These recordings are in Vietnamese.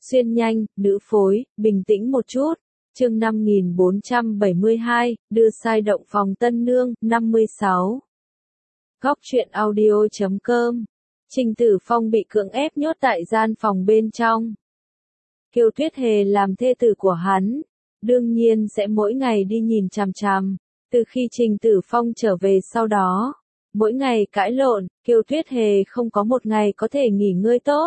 Xuyên nhanh, nữ phối, bình tĩnh một chút. Chương 5472, đưa sai động phòng tân nương, 56. Góc truyện audio.com. Trình Tử Phong bị cưỡng ép nhốt tại gian phòng bên trong. Kiều Tuyết Hề làm thê tử của hắn, đương nhiên sẽ mỗi ngày đi nhìn chằm chằm. Từ khi Trình Tử Phong trở về sau đó, mỗi ngày cãi lộn, Kiều Tuyết Hề không có một ngày có thể nghỉ ngơi tốt.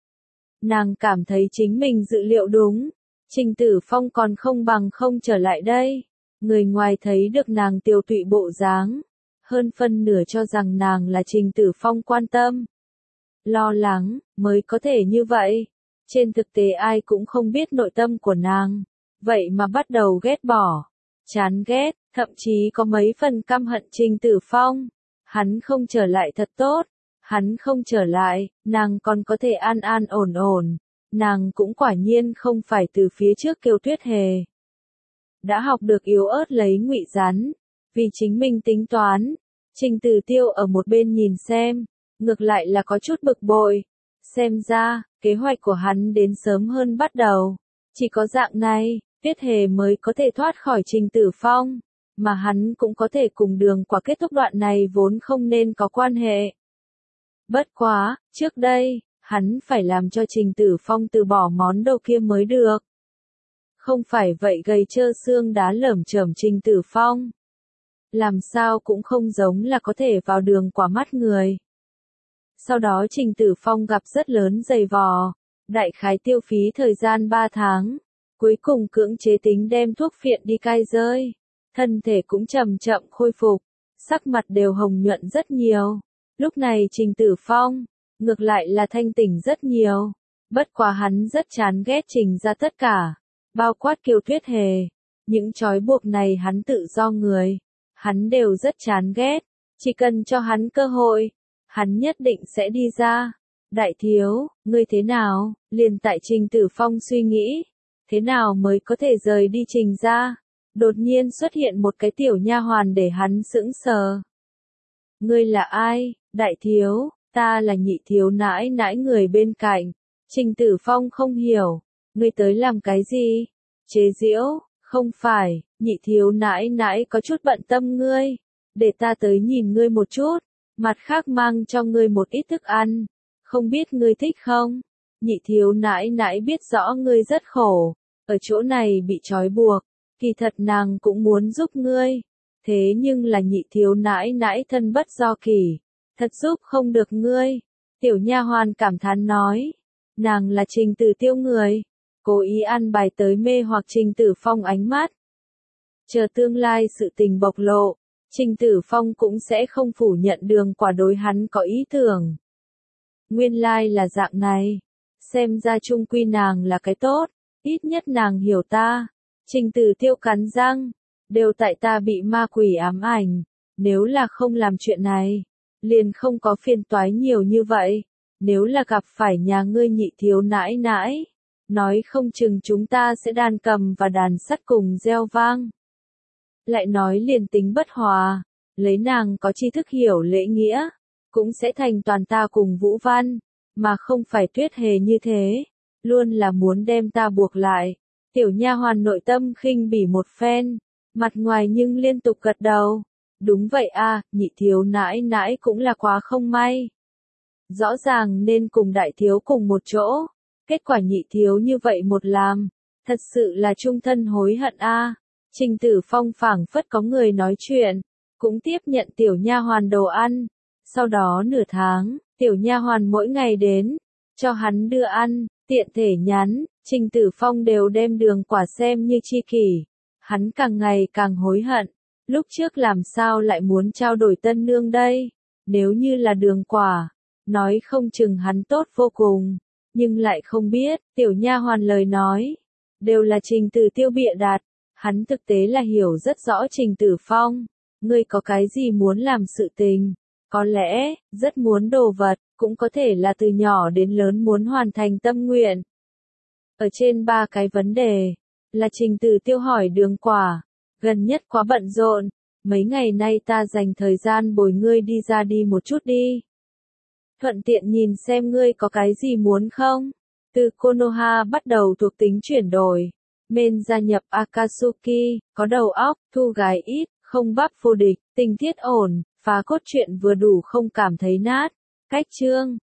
Nàng cảm thấy chính mình dự liệu đúng, Trình Tử Phong còn không bằng không trở lại đây. Người ngoài thấy được nàng tiều tụy bộ dáng, hơn phân nửa cho rằng nàng là Trình Tử Phong quan tâm, lo lắng, mới có thể như vậy. Trên thực tế ai cũng không biết nội tâm của nàng, vậy mà bắt đầu ghét bỏ, chán ghét, thậm chí có mấy phần căm hận Trình Tử Phong. Hắn không trở lại thật tốt, hắn không trở lại, nàng còn có thể an an ổn ổn. Nàng cũng quả nhiên không phải từ phía trước Kiều Tuyết Hề. Đã học được yếu ớt lấy ngụy rắn, vì chính mình tính toán. Trình Tử Tiêu ở một bên nhìn xem, ngược lại là có chút bực bội. Xem ra, kế hoạch của hắn đến sớm hơn bắt đầu. Chỉ có dạng này, Tuyết Hề mới có thể thoát khỏi Trình Tử Phong, mà hắn cũng có thể cùng Đường Quả kết thúc đoạn này vốn không nên có quan hệ. Bất quá, trước đây, hắn phải làm cho Trình Tử Phong từ bỏ món đồ kia mới được. Không phải vậy gầy trơ xương đá lởm chởm Trình Tử Phong, làm sao cũng không giống là có thể vào Đường Quả mắt người. Sau đó Trình Tử Phong gặp rất lớn dày vò, đại khái tiêu phí thời gian 3 tháng, cuối cùng cưỡng chế tính đem thuốc phiện đi cai rơi, thân thể cũng chậm chậm khôi phục, sắc mặt đều hồng nhuận rất nhiều. Lúc này Trình Tử Phong, ngược lại là thanh tỉnh rất nhiều, bất quá hắn rất chán ghét Trình ra tất cả, bao quát Kiều Tuyết Hề, những trói buộc này hắn tự do người, hắn đều rất chán ghét, chỉ cần cho hắn cơ hội, hắn nhất định sẽ đi ra. Đại thiếu, ngươi thế nào? Liền tại Trình Tử Phong suy nghĩ, thế nào mới có thể rời đi Trình ra? Đột nhiên xuất hiện một cái tiểu nha hoàn để hắn sững sờ. Ngươi là ai? Đại thiếu, ta là nhị thiếu nãi nãi người bên cạnh. Trình Tử Phong không hiểu, ngươi tới làm cái gì? Chế giễu, không phải, nhị thiếu nãi nãi có chút bận tâm ngươi, để ta tới nhìn ngươi một chút, mặt khác mang cho ngươi một ít thức ăn, không biết ngươi thích không? Nhị thiếu nãi nãi biết rõ ngươi rất khổ, ở chỗ này bị trói buộc, kỳ thật nàng cũng muốn giúp ngươi, thế nhưng là nhị thiếu nãi nãi thân bất do kỷ, thật giúp không được ngươi. Tiểu nha hoàn cảm thán nói, nàng là Trình Tử Tiêu người, cố ý ăn bài tới mê hoặc Trình Tử Phong ánh mắt. Chờ tương lai sự tình bộc lộ, Trình Tử Phong cũng sẽ không phủ nhận Đường Quả đối hắn có ý tưởng. Nguyên lai là dạng này, xem ra chung quy nàng là cái tốt, ít nhất nàng hiểu ta. Trình Tử Tiêu cắn răng, đều tại ta bị ma quỷ ám ảnh, nếu là không làm chuyện này, liền không có phiền toái nhiều như vậy, nếu là gặp phải nhà ngươi nhị thiếu nãi nãi, nói không chừng chúng ta sẽ đàn cầm và đàn sắt cùng reo vang. Lại nói liền tính bất hòa, lấy nàng có tri thức hiểu lễ nghĩa, cũng sẽ thành toàn ta cùng Vũ Văn, mà không phải Tuyết Hề như thế, luôn là muốn đem ta buộc lại. Tiểu nha hoàn nội tâm khinh bỉ một phen, mặt ngoài nhưng liên tục gật đầu. Đúng vậy a, nhị thiếu nãi nãi cũng là quá không may. Rõ ràng nên cùng đại thiếu cùng một chỗ, kết quả nhị thiếu như vậy một làm, thật sự là chung thân hối hận a. Trình Tử Phong phảng phất có người nói chuyện, cũng tiếp nhận tiểu nha hoàn đồ ăn. Sau đó nửa tháng, tiểu nha hoàn mỗi ngày đến, cho hắn đưa ăn, tiện thể nhắn, Trình Tử Phong đều đem Đường Quả xem như tri kỷ. Hắn càng ngày càng hối hận, lúc trước làm sao lại muốn trao đổi tân nương đây, nếu như là Đường Quả, nói không chừng hắn tốt vô cùng, nhưng lại không biết, tiểu nha hoàn lời nói, đều là Trình Tử Tiêu bịa đặt, hắn thực tế là hiểu rất rõ Trình Tử Phong, ngươi có cái gì muốn làm sự tình, có lẽ, rất muốn đồ vật, cũng có thể là từ nhỏ đến lớn muốn hoàn thành tâm nguyện. Ở trên 3 cái vấn đề, là Trình Tử Tiêu hỏi Đường Quả, gần nhất quá bận rộn, mấy ngày nay ta dành thời gian bồi ngươi đi ra đi một chút đi. Thuận tiện nhìn xem ngươi có cái gì muốn không? Từ Konoha bắt đầu thuộc tính chuyển đổi. Men gia nhập Akatsuki, có đầu óc, thu gái ít, không bắp vô địch, tình tiết ổn, phá cốt truyện vừa đủ không cảm thấy nát. Cách chương